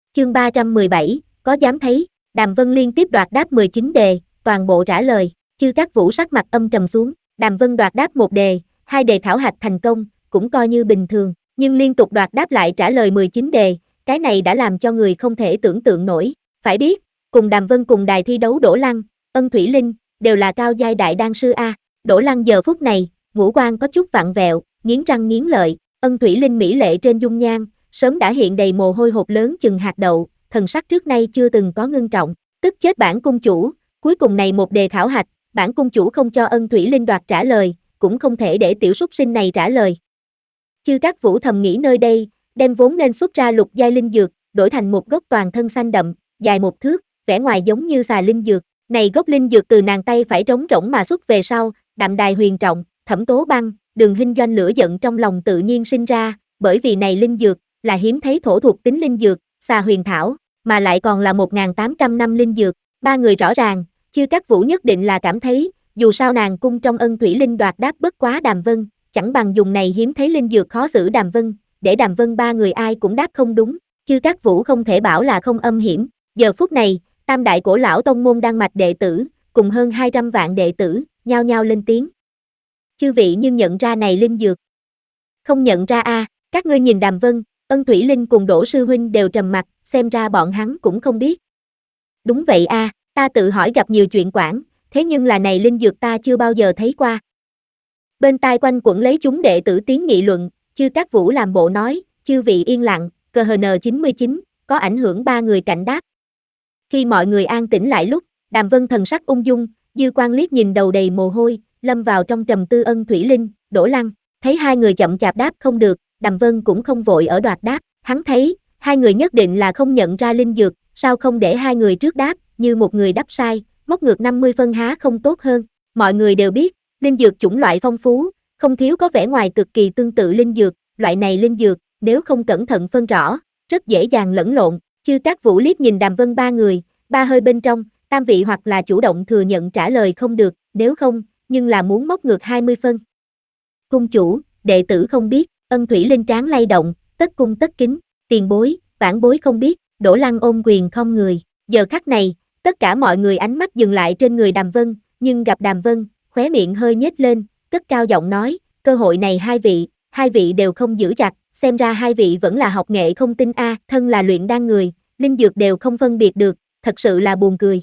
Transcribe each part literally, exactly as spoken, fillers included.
Chương ba trăm mười bảy, có dám thấy, Đàm Vân liên tiếp đoạt đáp mười chín đề, toàn bộ trả lời, Chư Cát Vũ sắc mặt âm trầm xuống, Đàm Vân đoạt đáp một đề, hai đề khảo hạch thành công, cũng coi như bình thường, nhưng liên tục đoạt đáp lại trả lời mười chín đề, cái này đã làm cho người không thể tưởng tượng nổi, phải biết, cùng Đàm Vân cùng đài thi đấu Đỗ Lăng, Ân Thủy Linh, đều là cao giai đại đan sư A, Đỗ Lăng giờ phút này, ngũ quan có chút vặn vẹo, nghiến răng nghiến lợi, Ân Thủy Linh mỹ lệ trên dung nhan, sớm đã hiện đầy mồ hôi hột lớn chừng hạt đậu, thần sắc trước nay chưa từng có ngưng trọng, tức chết bản cung chủ, cuối cùng này một đề khảo hạch, bản cung chủ không cho Ân Thủy Linh đoạt trả lời, cũng không thể để tiểu súc sinh này trả lời. Chư Cát Vũ thầm nghĩ nơi đây, đem vốn nên xuất ra lục giai linh dược, đổi thành một gốc toàn thân xanh đậm, dài một thước, vẻ ngoài giống như xà linh dược, này gốc linh dược từ nàng tay phải trống rỗng mà xuất về sau, Đạm Đài Huyền Trọng, Thẩm Tố Băng, Đường Hinh Doanh lửa giận trong lòng tự nhiên sinh ra, bởi vì này linh dược là hiếm thấy thổ thuộc tính linh dược, xà huyền thảo, mà lại còn là một nghìn tám trăm năm linh dược, ba người rõ ràng, Chư Cát Vũ nhất định là cảm thấy, dù sao nàng cung trong Ân Thủy Linh đoạt đáp bất quá Đàm Vân, chẳng bằng dùng này hiếm thấy linh dược khó xử Đàm Vân, để Đàm Vân ba người ai cũng đáp không đúng, Chư Cát Vũ không thể bảo là không âm hiểm, giờ phút này, tam đại cổ lão tông môn đan mạch đệ tử, cùng hơn hai trăm vạn đệ tử, nhao nhao lên tiếng. Chư vị nhưng nhận ra này linh dược. Không nhận ra a, à, các ngươi nhìn Đàm Vân, Ân Thủy Linh cùng Đỗ sư huynh đều trầm mặt, xem ra bọn hắn cũng không biết. Đúng vậy a, à, ta tự hỏi gặp nhiều chuyện quản, thế nhưng là này linh dược ta chưa bao giờ thấy qua. Bên tai quanh quẩn lấy chúng đệ tử tiếng nghị luận, Chư Cát Vũ làm bộ nói, chư vị yên lặng, cờ hờ en chín mươi chín, có ảnh hưởng ba người cạnh đáp. Khi mọi người an tĩnh lại lúc, Đàm Vân thần sắc ung dung, dư quan liếc nhìn đầu đầy mồ hôi, lâm vào trong trầm tư Ân Thủy Linh, Đỗ Lăng, thấy hai người chậm chạp đáp không được, Đàm Vân cũng không vội ở đoạt đáp, hắn thấy, hai người nhất định là không nhận ra linh dược, sao không để hai người trước đáp, như một người đáp sai, móc ngược năm mươi phân há không tốt hơn, mọi người đều biết, linh dược chủng loại phong phú, không thiếu có vẻ ngoài cực kỳ tương tự linh dược, loại này linh dược, nếu không cẩn thận phân rõ, rất dễ dàng lẫn lộn, Chư Cát Vũ liếc nhìn Đàm Vân ba người, ba hơi bên trong, tam vị hoặc là chủ động thừa nhận trả lời không được, nếu không, nhưng là muốn móc ngược hai mươi phân. Cung chủ, đệ tử không biết, Ân Thủy Linh trán lay động, tất cung tất kính, tiền bối, vãn bối không biết, Đỗ Lăng ôm quyền không người, giờ khắc này, tất cả mọi người ánh mắt dừng lại trên người Đàm Vân, nhưng gặp Đàm Vân, khóe miệng hơi nhếch lên, cất cao giọng nói, cơ hội này hai vị, hai vị đều không giữ chặt, xem ra hai vị vẫn là học nghệ không tinh a, thân là luyện đan người, linh dược đều không phân biệt được, thật sự là buồn cười.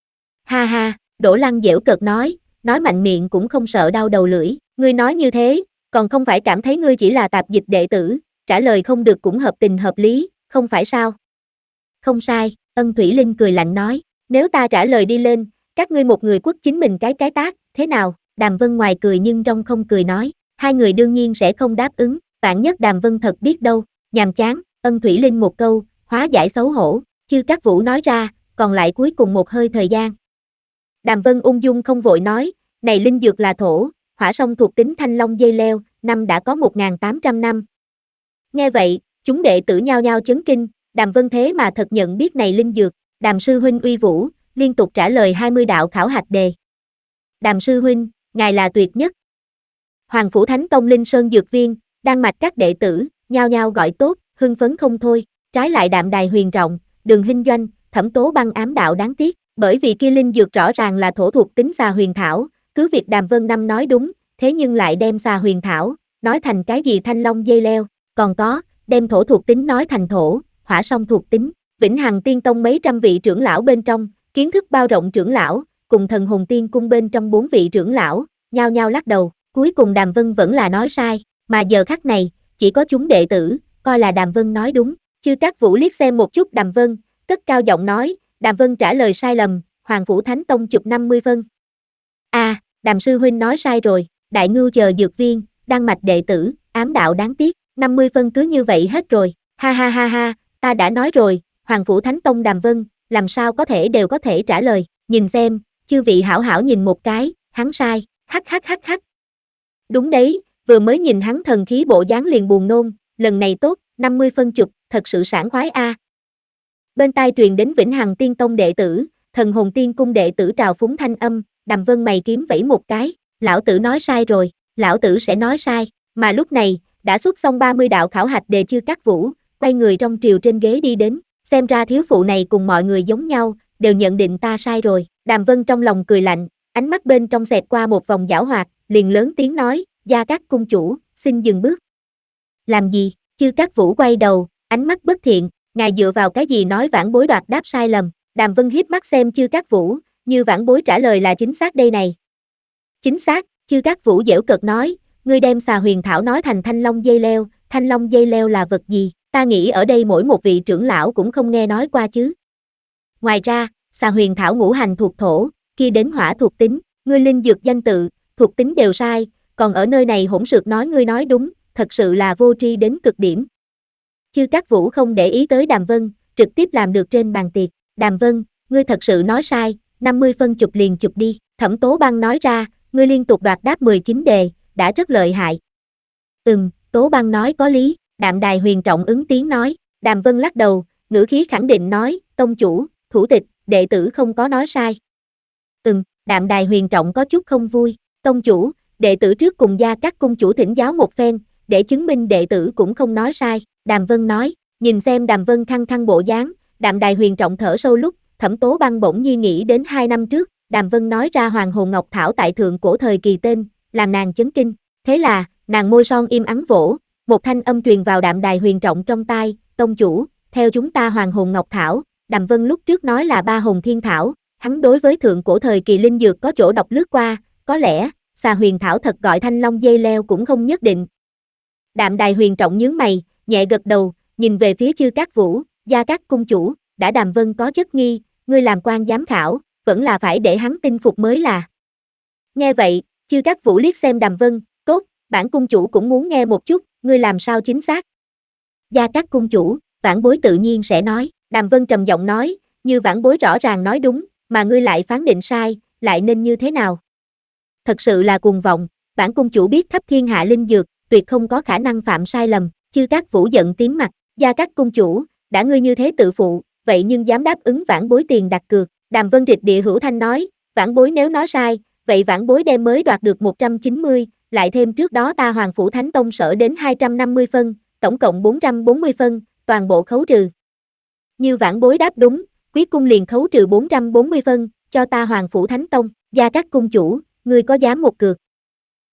Ha ha, Đỗ Lăng giễu cợt nói, nói mạnh miệng cũng không sợ đau đầu lưỡi, ngươi nói như thế, còn không phải cảm thấy ngươi chỉ là tạp dịch đệ tử, trả lời không được cũng hợp tình hợp lý, không phải sao? Không sai, Ân Thủy Linh cười lạnh nói, nếu ta trả lời đi lên, các ngươi một người quất chính mình cái cái tác, thế nào? Đàm Vân ngoài cười nhưng trong không cười nói, hai người đương nhiên sẽ không đáp ứng, vạn nhất Đàm Vân thật biết đâu, nhàm chán, Ân Thủy Linh một câu, hóa giải xấu hổ, Chư Cát Vũ nói ra, còn lại cuối cùng một hơi thời gian. Đàm Vân ung dung không vội nói, này linh dược là thổ, hỏa song thuộc tính thanh long dây leo, năm đã có một nghìn tám trăm năm. Nghe vậy, chúng đệ tử nhao nhao chấn kinh, Đàm Vân thế mà thật nhận biết này linh dược, Đàm sư huynh uy vũ, liên tục trả lời hai mươi đạo khảo hạch đề. Đàm sư huynh, ngài là tuyệt nhất. Hoàng Phủ Thánh Tông Linh Sơn Dược Viên, đan mạch các đệ tử, nhao nhao gọi tốt, hưng phấn không thôi, trái lại Đạm Đài Huyền Trọng, Đường Hinh Doanh, Thẩm Tố Băng ám đạo đáng tiếc, bởi vì kia linh dược rõ ràng là thổ thuộc tính xà huyền thảo, cứ việc Đàm Vân Năm nói đúng, thế nhưng lại đem xà huyền thảo, nói thành cái gì thanh long dây leo, còn có, đem thổ thuộc tính nói thành thổ, hỏa song thuộc tính, Vĩnh Hằng Tiên Tông mấy trăm vị trưởng lão bên trong, kiến thức bao rộng trưởng lão, cùng Thần Hồn Tiên Cung bên trong bốn vị trưởng lão, nhao nhao lắc đầu, cuối cùng Đàm Vân vẫn là nói sai, mà giờ khắc này, chỉ có chúng đệ tử, coi là Đàm Vân nói đúng, Chư Cát Vũ liếc xem một chút Đàm Vân, cất cao giọng nói, Đàm Vân trả lời sai lầm, Hoàng Phủ Thánh Tông chụp năm mươi phân. A, à, Đàm sư huynh nói sai rồi, Đại Ngưu chờ dược viên, đan mạch đệ tử, ám đạo đáng tiếc, năm mươi phân cứ như vậy hết rồi, ha ha ha ha, ta đã nói rồi, Hoàng Phủ Thánh Tông Đàm Vân, làm sao có thể đều có thể trả lời, nhìn xem, chư vị hảo hảo nhìn một cái, hắn sai, hắc hắc hắc hắc. Đúng đấy, vừa mới nhìn hắn thần khí bộ dáng liền buồn nôn, lần này tốt, năm mươi phân chụp, thật sự sảng khoái a. À. Bên tai truyền đến Vĩnh Hằng Tiên Tông đệ tử, Thần Hồn Tiên Cung đệ tử trào phúng thanh âm, Đàm Vân mày kiếm vẫy một cái, lão tử nói sai rồi, lão tử sẽ nói sai, mà lúc này, đã xuất xong ba mươi đạo khảo hạch đề Chư Cát Vũ, quay người trong triều trên ghế đi đến, xem ra thiếu phụ này cùng mọi người giống nhau, đều nhận định ta sai rồi. Đàm Vân trong lòng cười lạnh, ánh mắt bên trong xẹt qua một vòng giảo hoạt, liền lớn tiếng nói, Gia Cát cung chủ, xin dừng bước. Làm gì? Chư Cát Vũ quay đầu, ánh mắt bất thiện, ngài dựa vào cái gì nói vãn bối đoạt đáp sai lầm. Đàm Vân hiếp mắt xem Chư Cát Vũ, như vãn bối trả lời là chính xác đây này. Chính xác, Chư Cát Vũ giễu cợt nói, ngươi đem xà huyền thảo nói thành thanh long dây leo, thanh long dây leo là vật gì? Ta nghĩ ở đây mỗi một vị trưởng lão cũng không nghe nói qua chứ. Ngoài ra, xà huyền thảo ngũ hành thuộc thổ, kia đến hỏa thuộc tính, ngươi linh dược danh tự, thuộc tính đều sai, còn ở nơi này hỗn xược nói ngươi nói đúng, thật sự là vô tri đến cực điểm. Chư Cát Vũ không để ý tới Đàm Vân, trực tiếp làm được trên bàn tiệc. Đàm Vân, ngươi thật sự nói sai, năm mươi phân chụp liền chụp đi. Thẩm Tố Băng nói ra, ngươi liên tục đoạt đáp mười chín đề, đã rất lợi hại. Ừm, Tố Băng nói có lý, Đạm Đài Huyền Trọng ứng tiếng nói. Đàm Vân lắc đầu, ngữ khí khẳng định nói, tông chủ, thủ tịch, đệ tử không có nói sai. Ừm, Đạm Đài Huyền Trọng có chút không vui, tông chủ, đệ tử trước cùng Gia Cát cung chủ thỉnh giáo một phen, để chứng minh đệ tử cũng không nói sai. Đàm Vân nói, nhìn xem Đàm Vân khăng khăng bộ dáng, Đạm Đài Huyền Trọng thở sâu lúc, Thẩm Tố Băng bỗng nhiên nghĩ đến hai năm trước, Đàm Vân nói ra Hoàng Hồn Ngọc Thảo tại thượng cổ thời kỳ tên, làm nàng chấn kinh. Thế là, nàng môi son im ắng vỗ, một thanh âm truyền vào Đạm Đài Huyền Trọng trong tai, tông chủ, theo chúng ta Hoàng Hồn Ngọc Thảo, Đàm Vân lúc trước nói là ba hồn thiên thảo, hắn đối với thượng cổ thời kỳ linh dược có chỗ đọc lướt qua, có lẽ, xà huyền thảo thật gọi thanh long dây leo cũng không nhất định. Đạm Đài Huyền Trọng nhướng mày, nhẹ gật đầu, nhìn về phía Chư Cát Vũ, Gia Cát cung chủ, đã Đàm Vân có chất nghi, ngươi làm quan giám khảo, vẫn là phải để hắn tin phục mới là. Nghe vậy, Chư Cát Vũ liếc xem Đàm Vân, tốt, bản cung chủ cũng muốn nghe một chút, ngươi làm sao chính xác. Gia Cát cung chủ, vãn bối tự nhiên sẽ nói, Đàm Vân trầm giọng nói, như vãn bối rõ ràng nói đúng, mà ngươi lại phán định sai, lại nên như thế nào? Thật sự là cuồng vọng, bản cung chủ biết khắp thiên hạ linh dược, tuyệt không có khả năng phạm sai lầm. Chư Cát Vũ giận tím mặt, Gia Cát cung chủ, đã ngươi như thế tự phụ, vậy nhưng dám đáp ứng vãn bối tiền đặt cược. Đàm Vân rịch địa hữu thanh nói, vãn bối nếu nói sai, vậy vãn bối đem mới đoạt được một trăm chín mươi, lại thêm trước đó ta Hoàng Phủ Thánh Tông sở đến hai trăm năm mươi phân, tổng cộng bốn trăm bốn mươi phân, toàn bộ khấu trừ. Như vãn bối đáp đúng, quý cung liền khấu trừ bốn trăm bốn mươi phân, cho ta Hoàng Phủ Thánh Tông. Gia Cát cung chủ, ngươi có dám một cược?